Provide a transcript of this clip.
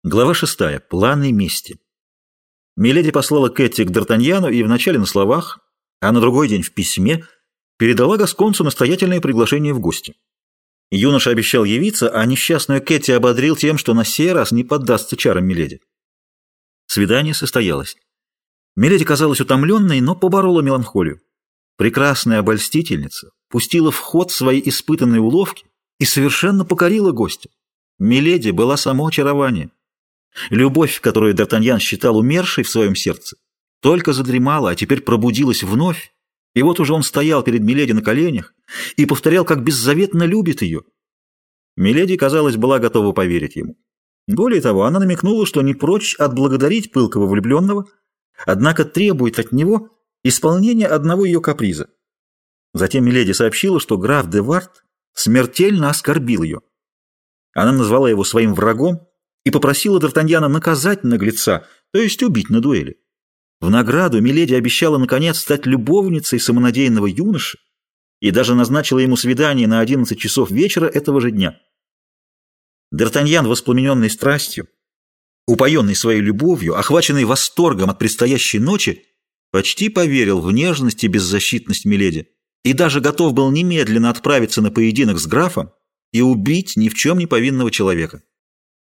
Глава 6. Планы мести. Миледи послала Кэти к Д'Артаньяну и вначале на словах, а на другой день в письме передала гасконцу настоятельное приглашение в гости. Юноша обещал явиться, а несчастную Кэти ободрил тем, что на сей раз не поддастся чарам Миледи. Свидание состоялось. Миледи казалась утомленной, но поборола меланхолию. Прекрасная обольстительница пустила в ход свои испытанные уловки и совершенно покорила гостя. Миледи была само очарование. Любовь, которую Д'Артаньян считал умершей в своем сердце, только задремала, а теперь пробудилась вновь, и вот уже он стоял перед Миледи на коленях и повторял, как беззаветно любит ее. Миледи, казалось, была готова поверить ему. Более того, она намекнула, что не прочь отблагодарить пылкого влюбленного, однако требует от него исполнения одного ее каприза. Затем Миледи сообщила, что граф де Вард смертельно оскорбил ее. Она назвала его своим врагом и попросила Д'Артаньяна наказать наглеца, то есть убить на дуэли. В награду Миледи обещала, наконец, стать любовницей самонадеянного юноши и даже назначила ему свидание на 11 часов вечера этого же дня. Д'Артаньян, воспламененный страстью, упоенный своей любовью, охваченный восторгом от предстоящей ночи, почти поверил в нежность и беззащитность Миледи и даже готов был немедленно отправиться на поединок с графом и убить ни в чем не повинного человека.